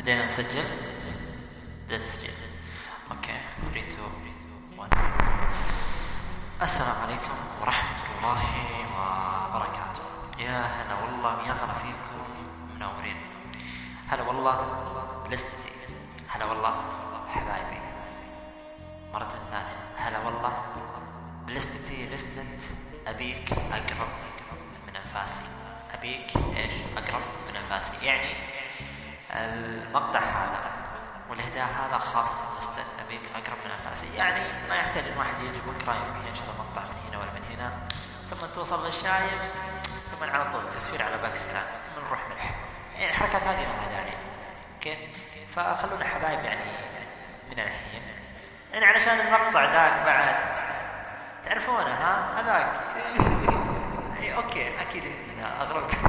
بدينا نسجل. بدأ تسجيل. اوكي 3 2 1. السلام عليكم ورحمة الله وبركاته. يا هلا والله، يا غلا فيكم منورين. هلا والله بلستي، هلا والله حبايبي مرة ثانية. هلا والله بلستي، لستة أبيك أقرب من أنفاسي. أبيك إيش؟ أقرب من أنفاسي. يعني المقطع هذا والهداء هذا خاص بلستة أبيك أقرب من أنفاسي. يعني ما يحتاج الواحد يجي بكرة يروح ينشر مقطع من هنا ولا من هنا، ثم توصل للشايب، ثم على طول تسفير على باكستان، ثم نروح ملح. يعني الحركات هذه ما لها داعي. اوكي، فخلونا حبايب يعني من الحين، يعني علشان المقطع ذاك بعد تعرفونه. ها هذاك اي اوكي، اكيد ان اغلبكم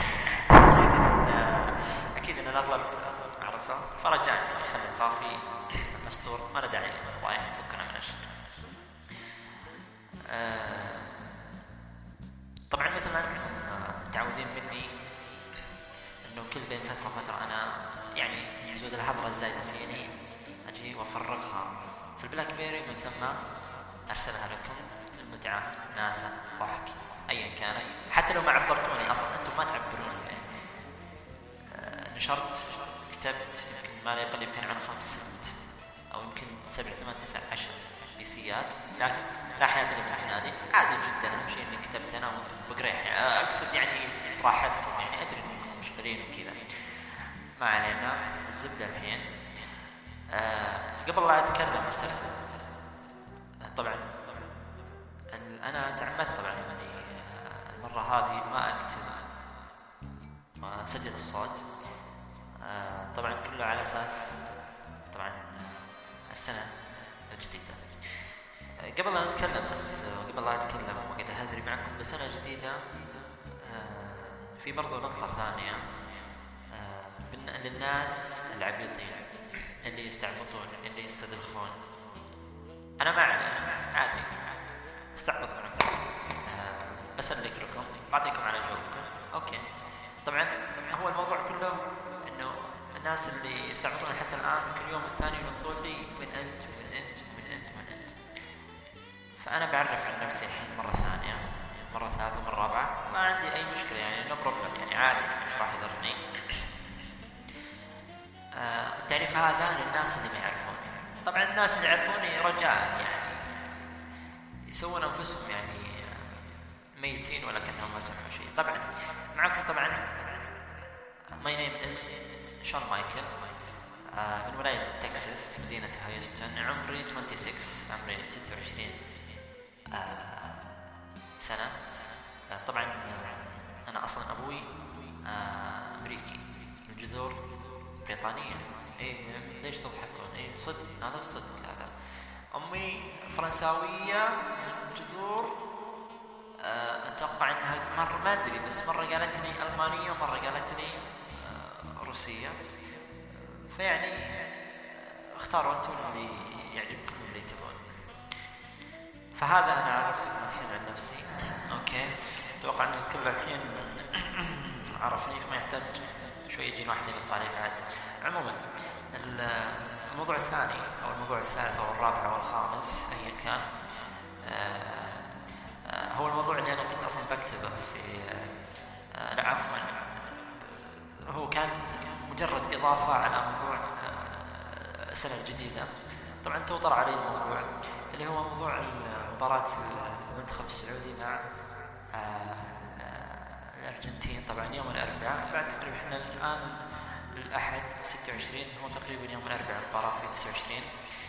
اكيد ان الاغلب اعرفه، فرجعني خلي الخافي مستور، ما له داعي فضايح، فكنا من الشر. طبعا مثل ما انتم متعودين مني انه كل بين فتره وفتره انا يعني زود الحضره الزايده فيني اجي وافرغها في البلاك بيري، من ثم ارسلها لكم المتعه، ناسا، ضحك، ايا كانت. حتى لو ما عبرتوني اصلا، انتم ما تعبروني يعني. نشرت، كتبت، يمكن ما لا يقل يمكن عن 5 6 او يمكن 7 8 9 10 بيسيات، لكن لا حياة لمن تنادي. عادي جدا، اهم شيء اني كتبت انا وانتم بقريح. اقصد يعني راحتكم، يعني ادري انكم مشغولين وكذا، ما علينا. الزبده الحين قبل لا اتكلم مسترسل، طبعا انا تعمدت طبعا يعني المره هذه ما اكتب واسجل الصوت، طبعا كله على اساس طبعا السنه الجديده. قبل لا نتكلم بس، قبل لا اتكلم وقد اهذري معكم بسنه جديده، في برضو نقطه ثانيه للناس العبيطين اللي يستعبطون، اللي يستدلخون. انا ما علي، عادي استعبط معكم، بسلك لكم، بعطيكم على جوابكم. اوكي، طبعا هو الموضوع كله انه الناس اللي يستعبطون حتى الان كل يوم الثاني ينطون لي من انت ومن انت ومن انت ومن انت. فانا بعرف عن نفسي الحين مره ثانيه، مره ثالثه، مره رابعه، ما عندي اي مشكله يعني، نو بروبلم يعني، عادي مش راح يضرني. التعريف هذا للناس اللي ما يعرفوني. طبعا الناس اللي يعرفوني رجاء يعني يسوون انفسهم يعني ميتين ولا كانهم ما سمعوا شيء. طبعا معكم طبعا ماي نيم از شون مايكل، من ولاية تكساس، مدينة هيوستن. عمري 26، عمري 26 سنة. طبعا أنا أصلا أبوي أمريكي من جذور بريطانية. إيه ليش تضحكون؟ إيه صدق، هذا الصدق هذا. أمي فرنساوية من جذور أتوقع أنها مرة ما أدري، بس مرة قالت لي ألمانية ومرة قالت لي روسية. فيعني اختاروا أنتم اللي يعجبكم واللي تبون. فهذا أنا عرفتكم الحين عن نفسي. أوكي، أتوقع أن الكل الحين عرفني، فما يحتاج شوي يجين واحد يقطع عليه بعد. عموما الموضوع الثاني أو الموضوع الثالث أو الرابع أو الخامس أيا كان، هو الموضوع اللي أنا كنت أصلا بكتبه في لا عفوا، هو كان مجرد إضافة على موضوع السنة الجديدة. طبعا توطر عليه الموضوع اللي هو موضوع مباراة المنتخب السعودي مع الأرجنتين. طبعا يوم الأربعاء، بعد تقريبا احنا الآن الأحد 26، هو تقريبا يوم الأربعاء المباراة في 29.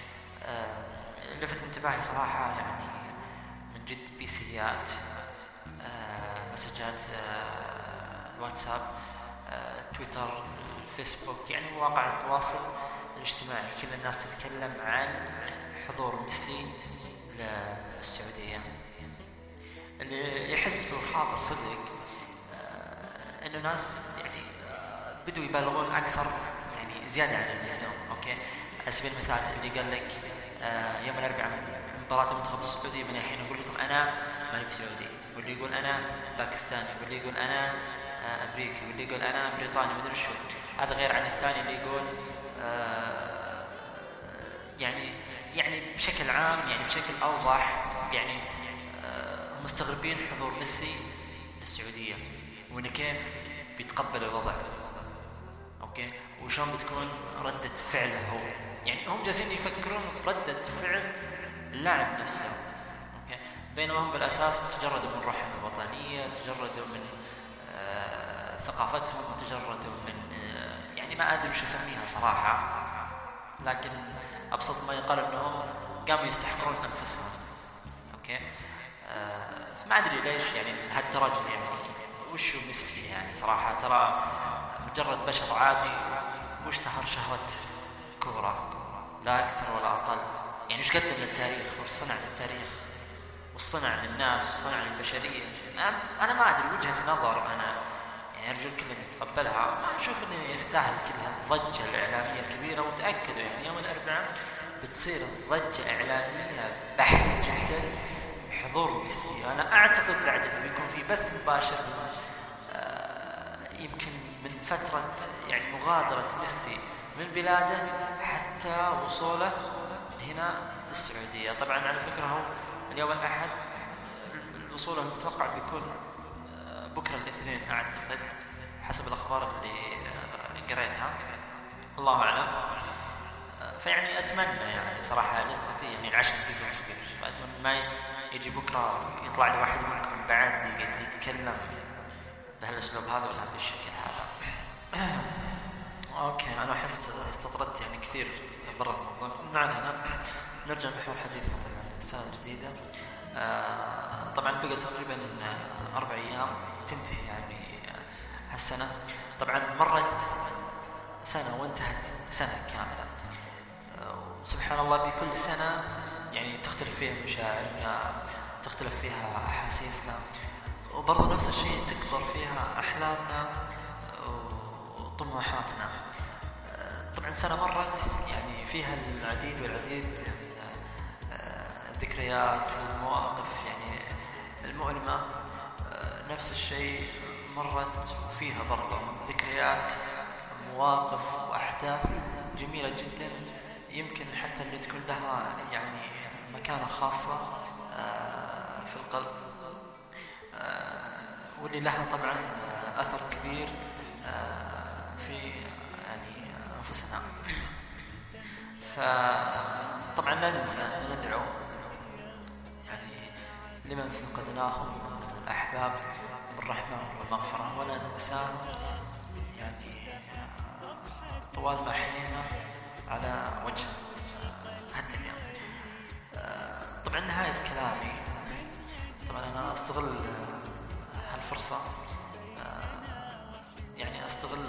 لفت انتباهي صراحة يعني من جد بيسيات، مسجات الواتساب، تويتر، الفيسبوك، يعني مواقع التواصل الاجتماعي، كل الناس تتكلم عن حضور ميسي للسعودية. اللي يحس بالخاطر صدق انه ناس يعني بدوا يبالغون اكثر، يعني زيادة عن اللزوم. اوكي، على سبيل المثال اللي قال لك يوم الاربعاء مباراة المنتخب السعودي، من الحين اقول لكم انا ماني بسعودي، واللي يقول انا باكستاني، واللي يقول انا امريكي، واللي يقول انا بريطاني، مدري شو. هذا غير عن الثاني اللي يقول يعني بشكل عام، يعني بشكل أوضح، يعني مستغربين حضور ميسي للسعودية، وإنه كيف بيتقبل الوضع، أوكي، وشون بتكون ردة فعله هو. يعني هم جالسين يفكرون بردة فعل اللاعب نفسه، أوكي، بينما هم بالأساس تجردوا من روحهم الوطنية، تجردوا من ثقافتهم، تجردوا من يعني ما أدري وش أسميها صراحة، لكن أبسط ما يقال أنهم قاموا يستحقرون أنفسهم، أوكي. فما أدري ليش يعني لهالدرجة، يعني وشو ميسي يعني صراحة، ترى مجرد بشر عادي واشتهر شهرة كورة لا أكثر ولا أقل. يعني وش قدم للتاريخ، وش صنع للتاريخ، وش صنع للناس، وش صنع للبشرية. أنا ما أدري، وجهة نظر أنا يعني أرجو الكل أن يتقبلها. ما أشوف أنه يستاهل كل هالضجة الإعلامية الكبيرة، وتأكدوا يعني يوم الأربعاء بتصير ضجة إعلامية بحتة جدا بحضور ميسي. أنا أعتقد بعد أنه بيكون في بث مباشر يمكن من فترة يعني مغادرة ميسي من بلاده حتى وصوله هنا السعودية. طبعا على فكرة هو اليوم الأحد، وصوله المتوقع بيكون بكرة الاثنين أعتقد حسب الأخبار اللي قريتها، الله أعلم. فيعني أتمنى يعني صراحة لستي يعني العشم فيكم كبير، فأتمنى ما يجي بكرة يطلع لي واحد منكم بعد يقعد يتكلم بهالأسلوب هذا ولا بالشكل هذا. أوكي، أنا أحس استطردت يعني كثير برا الموضوع. معنا نرجع محور حديثنا طبعا السنة الجديدة. طبعا بقى تقريبا 4 أيام تنتهي يعني هالسنة. طبعا مرت سنة وانتهت سنة كاملة، وسبحان الله بكل سنة يعني تختلف فيها مشاعرنا، تختلف فيها أحاسيسنا، وبرضه نفس الشيء تكبر فيها أحلامنا وطموحاتنا. طبعا سنة مرت يعني فيها العديد والعديد من الذكريات والمواقف يعني المؤلمة. نفس الشيء مرت فيها برضه ذكريات، مواقف وأحداث جميلة جدا، يمكن حتى اللي تكون لها يعني مكانة خاصة في القلب، واللي لها طبعا أثر كبير في يعني أنفسنا. فطبعا لا ننسى أن ندعو يعني لمن فقدناهم من الأحباب بالرحمة والمغفرة، ولا ننسى يعني طوال ما حيينا على وجه هالدنيا. طبعا نهاية كلامي، طبعا أنا أستغل هالفرصة، يعني أستغل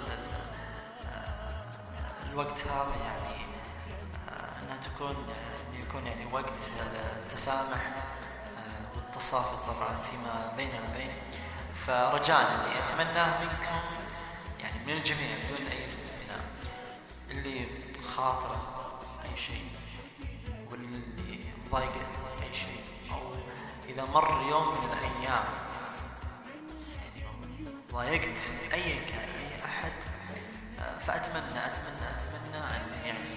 الوقت هذا يعني أنه يكون يعني وقت التسامح والتصافي طبعا فيما بيننا البين. فرجاء اللي أتمناه منكم يعني من الجميع بدون أي استثناء، اللي بخاطره أي شيء، واللي ضايقه أي شيء، أو إذا مر يوم من الأيام يعني ضايقت أي كان أي أحد، فأتمنى أن يعني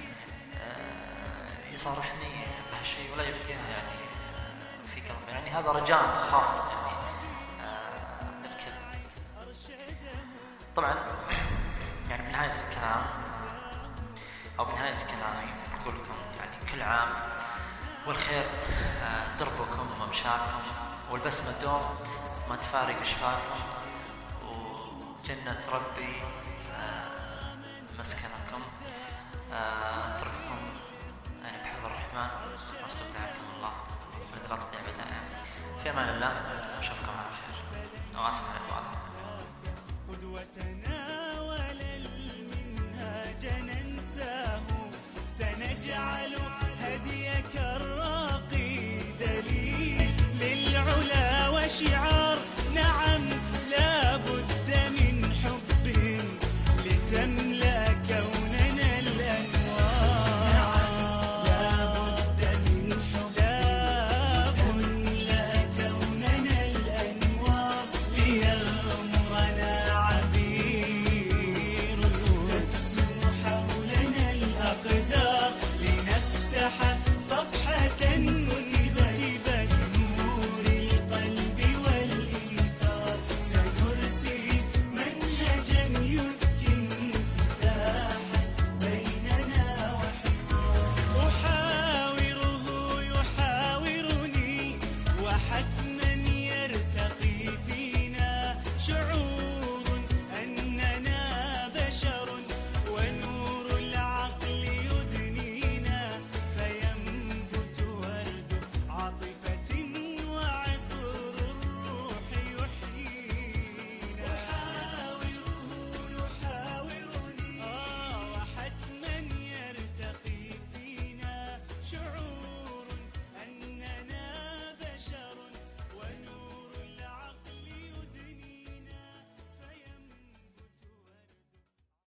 يصارحني بهالشيء ولا يبقيها يعني في قلبي. يعني هذا رجاء خاص يعني للكل. طبعا يعني بنهاية الكلام أو بنهاية كلامي أقول لكم يعني كل عام والخير دربكم وممشاكم، والبسمة دوم ما تفارق أشفاكم، وجنة ربي مسكنكم. أترككم يعني بحفظ الرحمن واستودعكم الله من الأرض بدائع. في أمان الله، أشوفكم على خير، وآسف على الوقت. قدوتنا ولن المنهاج ننساه، سنجعل هديك الراقي دليل للعلا وشعار.